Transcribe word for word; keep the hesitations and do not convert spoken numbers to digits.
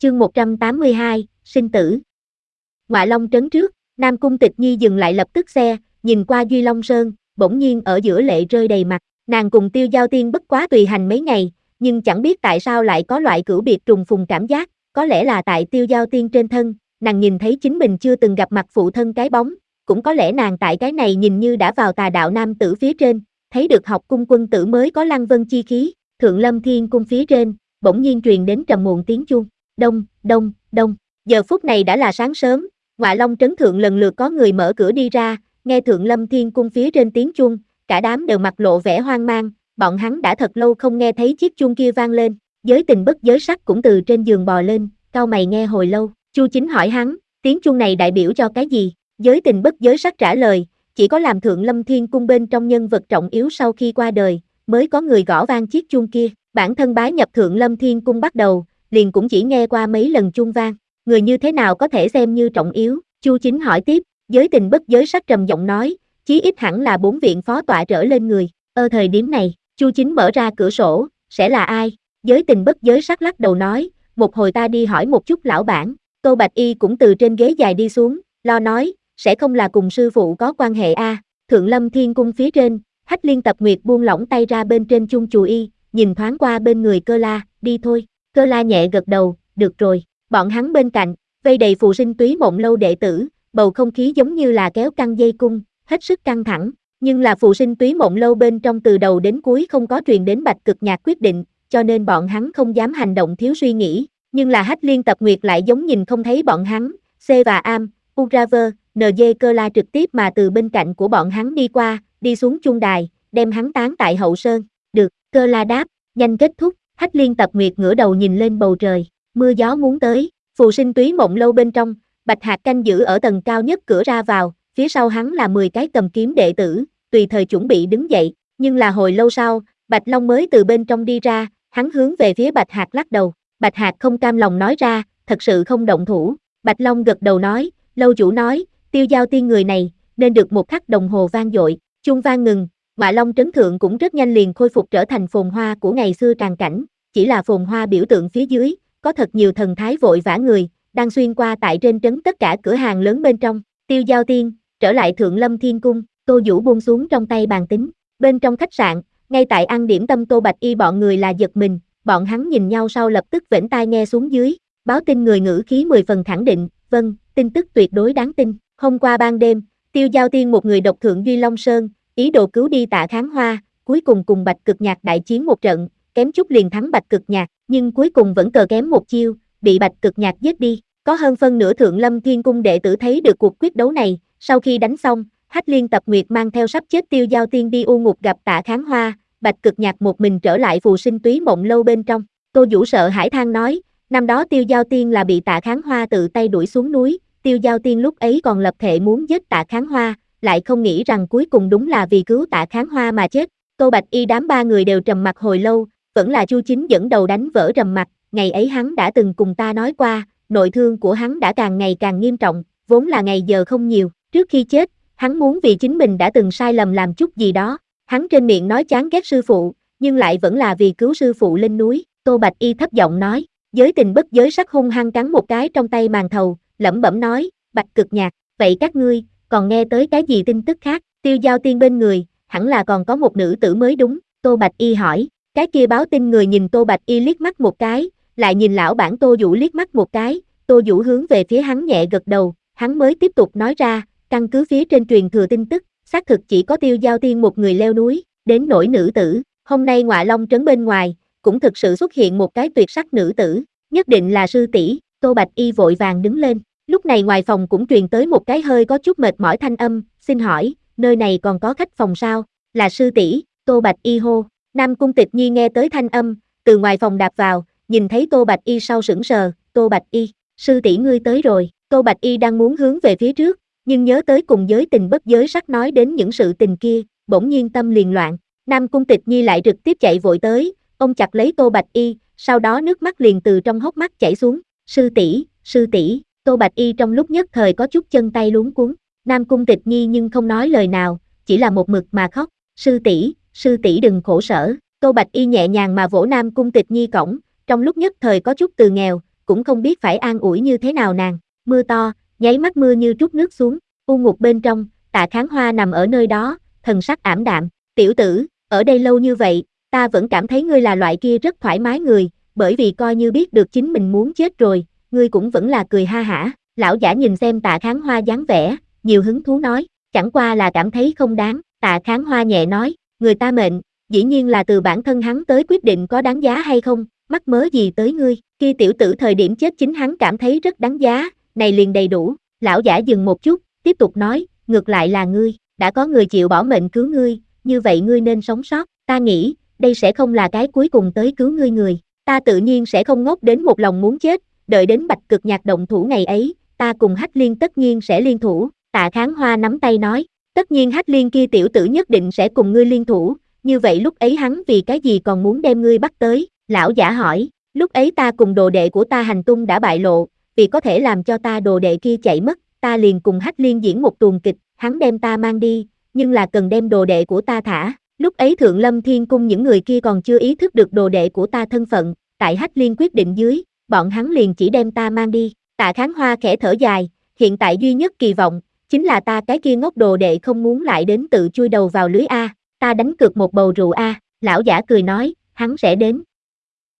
Chương một trăm tám mươi hai, sinh tử. Ngoại Long trấn trước, Nam Cung Tịch Nhi dừng lại lập tức xe, nhìn qua Duy Long Sơn, bỗng nhiên ở giữa lệ rơi đầy mặt. Nàng cùng Tiêu Giao Tiên bất quá tùy hành mấy ngày, nhưng chẳng biết tại sao lại có loại cửu biệt trùng phùng cảm giác, có lẽ là tại Tiêu Giao Tiên trên thân, nàng nhìn thấy chính mình chưa từng gặp mặt phụ thân cái bóng, cũng có lẽ nàng tại cái này nhìn như đã vào tà đạo nam tử phía trên, thấy được học cung quân tử mới có lăng vân chi khí, Thượng Lâm Thiên cung phía trên, bỗng nhiên truyền đến trầm muộn tiếng chuông. Đông, đông, đông. Giờ phút này đã là sáng sớm, Ngoại Long trấn thượng lần lượt có người mở cửa đi ra, nghe Thượng Lâm Thiên cung phía trên tiếng chuông, cả đám đều mặt lộ vẻ hoang mang, bọn hắn đã thật lâu không nghe thấy chiếc chuông kia vang lên. Giới Tình bất giới sắc cũng từ trên giường bò lên, cau mày nghe hồi lâu. Chu Chính hỏi hắn, tiếng chuông này đại biểu cho cái gì? Giới Tình bất giới sắc trả lời, chỉ có làm Thượng Lâm Thiên cung bên trong nhân vật trọng yếu sau khi qua đời, mới có người gõ vang chiếc chuông kia. Bản thân bái nhập Thượng Lâm Thiên cung bắt đầu, liền cũng chỉ nghe qua mấy lần chuông vang, người như thế nào có thể xem như trọng yếu? Chu Chính hỏi tiếp. Giới Tình bất giới sắc trầm giọng nói, chí ít hẳn là bốn viện phó tọa trở lên người. Ở thời điểm này, Chu Chính mở ra cửa sổ, sẽ là ai? Giới Tình bất giới sắc lắc đầu nói, một hồi ta đi hỏi một chút lão bản. Tô Bạch Y cũng từ trên ghế dài đi xuống, lo nói, sẽ không là cùng sư phụ có quan hệ a? À? Thượng Lâm Thiên cung phía trên, Hách Liên Tập Nguyệt buông lỏng tay ra bên trên chung chù y, nhìn thoáng qua bên người Cơ La, đi thôi. Cơ La nhẹ gật đầu, được rồi. Bọn hắn bên cạnh, vây đầy Phù Sinh Túy Mộng lâu đệ tử, bầu không khí giống như là kéo căng dây cung, hết sức căng thẳng. Nhưng là Phù Sinh Túy Mộng lâu bên trong từ đầu đến cuối không có truyền đến Bạch Cực Nhạc quyết định, cho nên bọn hắn không dám hành động thiếu suy nghĩ. Nhưng là Hách Liên Tập Nguyệt lại giống nhìn không thấy bọn hắn, C và Am, Uraver, en giê Cơ La trực tiếp mà từ bên cạnh của bọn hắn đi qua, đi xuống chung đài, đem hắn tán tại hậu sơn. Được, Cơ La đáp, nhanh kết thúc. Hách Liên Tập Nguyệt ngửa đầu nhìn lên bầu trời, mưa gió muốn tới. Phù Sinh Túy Mộng lâu bên trong, Bạch Hạc canh giữ ở tầng cao nhất cửa ra vào, phía sau hắn là mười cái cầm kiếm đệ tử, tùy thời chuẩn bị đứng dậy, nhưng là hồi lâu sau, Bạch Long mới từ bên trong đi ra, hắn hướng về phía Bạch Hạc lắc đầu. Bạch Hạc không cam lòng nói ra, thật sự không động thủ. Bạch Long gật đầu nói, lâu chủ nói, Tiêu Giao Tiên người này, nên được một khắc đồng hồ vang dội. Chuông vang ngừng, Ngoại Long trấn thượng cũng rất nhanh liền khôi phục trở thành phồn hoa của ngày xưa tràn cảnh, chỉ là phồn hoa biểu tượng phía dưới, có thật nhiều thần thái vội vã người, đang xuyên qua tại trên trấn tất cả cửa hàng lớn bên trong. Tiêu Giao Tiên, trở lại Thượng Lâm Thiên cung, Tô Vũ buông xuống trong tay bàn tính. Bên trong khách sạn, ngay tại ăn điểm tâm Tô Bạch Y bọn người là giật mình, bọn hắn nhìn nhau sau lập tức vểnh tai nghe xuống dưới, báo tin người ngữ khí mười phần khẳng định, vâng, tin tức tuyệt đối đáng tin. Hôm qua ban đêm, Tiêu Giao Tiên một người độc thượng Duy Long Sơn, ý đồ cứu đi Tạ Kháng Hoa, cuối cùng cùng Bạch Cực Nhạc đại chiến một trận, kém chút liền thắng Bạch Cực Nhạc, nhưng cuối cùng vẫn cờ kém một chiêu, bị Bạch Cực Nhạc giết đi. Có hơn phân nửa Thượng Lâm Thiên cung đệ tử thấy được cuộc quyết đấu này, sau khi đánh xong, Hách Liên Tập Nguyệt mang theo sắp chết Tiêu Giao Tiên đi u ngục gặp Tạ Kháng Hoa, Bạch Cực Nhạc một mình trở lại Phù Sinh Túy Mộng lâu bên trong. Tô Vũ sợ hãi than nói, năm đó Tiêu Giao Tiên là bị Tạ Kháng Hoa tự tay đuổi xuống núi, Tiêu Giao Tiên lúc ấy còn lập thệ muốn giết Tạ Kháng Hoa, lại không nghĩ rằng cuối cùng đúng là vì cứu Tạ Kháng Hoa mà chết. Tô Bạch Y đám ba người đều trầm mặc hồi lâu, vẫn là Chu Chính dẫn đầu đánh vỡ trầm mặc, ngày ấy hắn đã từng cùng ta nói qua, nội thương của hắn đã càng ngày càng nghiêm trọng, vốn là ngày giờ không nhiều, trước khi chết, hắn muốn vì chính mình đã từng sai lầm làm chút gì đó, hắn trên miệng nói chán ghét sư phụ, nhưng lại vẫn là vì cứu sư phụ lên núi. Tô Bạch Y thấp giọng nói, Giới Tình bất giới sắc hung hăng cắn một cái trong tay màn thầu, lẩm bẩm nói, Bạch Cực Nhạc, vậy các ngươi, còn nghe tới cái gì tin tức khác? Tiêu Giao Tiên bên người, hẳn là còn có một nữ tử mới đúng, Tô Bạch Y hỏi. Cái kia báo tin người nhìn Tô Bạch Y liếc mắt một cái, lại nhìn lão bản Tô Vũ liếc mắt một cái, Tô Vũ hướng về phía hắn nhẹ gật đầu, hắn mới tiếp tục nói ra, căn cứ phía trên truyền thừa tin tức, xác thực chỉ có Tiêu Giao Tiên một người leo núi, đến nỗi nữ tử, hôm nay Ngoại Long trấn bên ngoài, cũng thực sự xuất hiện một cái tuyệt sắc nữ tử, nhất định là sư tỷ. Tô Bạch Y vội vàng đứng lên, lúc này ngoài phòng cũng truyền tới một cái hơi có chút mệt mỏi thanh âm, xin hỏi, nơi này còn có khách phòng sao? Là sư tỷ. Tô Bạch Y hô. Nam Cung Tịch Nhi nghe tới thanh âm, từ ngoài phòng đạp vào, nhìn thấy Tô Bạch Y sau sững sờ, Tô Bạch Y, sư tỷ ngươi tới rồi. Tô Bạch Y đang muốn hướng về phía trước, nhưng nhớ tới cùng Giới Tình bất giới sắc nói đến những sự tình kia, bỗng nhiên tâm liền loạn. Nam Cung Tịch Nhi lại trực tiếp chạy vội tới, ôm chặt lấy Tô Bạch Y, sau đó nước mắt liền từ trong hốc mắt chảy xuống. Sư tỷ, sư tỷ. Tô Bạch Y trong lúc nhất thời có chút chân tay luống cuống. Nam Cung Tịch Nhi nhưng không nói lời nào, chỉ là một mực mà khóc. Sư tỷ, sư tỷ đừng khổ sở. Tô Bạch Y nhẹ nhàng mà vỗ Nam Cung Tịch Nhi cổng, trong lúc nhất thời có chút từ nghèo, cũng không biết phải an ủi như thế nào nàng. Mưa to, nháy mắt mưa như trút nước xuống, u ngục bên trong, Tạ Kháng Hoa nằm ở nơi đó, thần sắc ảm đạm. Tiểu tử, ở đây lâu như vậy, ta vẫn cảm thấy ngươi là loại kia rất thoải mái người, bởi vì coi như biết được chính mình muốn chết rồi, ngươi cũng vẫn là cười ha hả. Lão giả nhìn xem Tạ Kháng Hoa dáng vẻ, nhiều hứng thú nói, chẳng qua là cảm thấy không đáng. Tạ Kháng Hoa nhẹ nói, người ta mệnh, dĩ nhiên là từ bản thân hắn tới quyết định có đáng giá hay không, mắc mớ gì tới ngươi. Khi tiểu tử thời điểm chết chính hắn cảm thấy rất đáng giá, này liền đầy đủ. Lão giả dừng một chút, tiếp tục nói, ngược lại là ngươi, đã có người chịu bỏ mệnh cứu ngươi, như vậy ngươi nên sống sót. Ta nghĩ, đây sẽ không là cái cuối cùng tới cứu ngươi người. Ta tự nhiên sẽ không ngốc đến một lòng muốn chết, đợi đến Bạch Cực Nhạc động thủ ngày ấy, ta cùng Hách Liên tất nhiên sẽ liên thủ. Tạ Kháng Hoa nắm tay nói, tất nhiên Hách Liên kia tiểu tử nhất định sẽ cùng ngươi liên thủ, như vậy lúc ấy hắn vì cái gì còn muốn đem ngươi bắt tới? Lão giả hỏi, lúc ấy ta cùng đồ đệ của ta hành tung đã bại lộ, vì có thể làm cho ta đồ đệ kia chạy mất, ta liền cùng Hách Liên diễn một tuồng kịch, hắn đem ta mang đi, nhưng là cần đem đồ đệ của ta thả. Lúc ấy Thượng Lâm Thiên Cung những người kia còn chưa ý thức được đồ đệ của ta thân phận, tại Hách Liên quyết định dưới, bọn hắn liền chỉ đem ta mang đi. Tạ Kháng Hoa khẽ thở dài, hiện tại duy nhất kỳ vọng, chính là ta cái kia ngốc đồ đệ không muốn lại đến tự chui đầu vào lưới A, ta đánh cược một bầu rượu A. Lão giả cười nói, hắn sẽ đến,